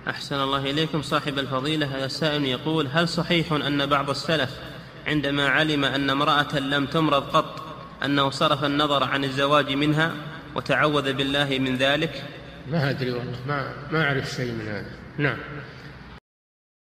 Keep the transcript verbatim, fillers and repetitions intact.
أحسن الله إليكم صاحب الفضيلة. هذا السائل يقول: هل صحيح أن بعض السلف عندما علم أن امرأة لم تمرض قط أنه صرف النظر عن الزواج منها وتعوذ بالله من ذلك؟ ما أدري والله، ما, ما أعرف شيء من هذا. نعم.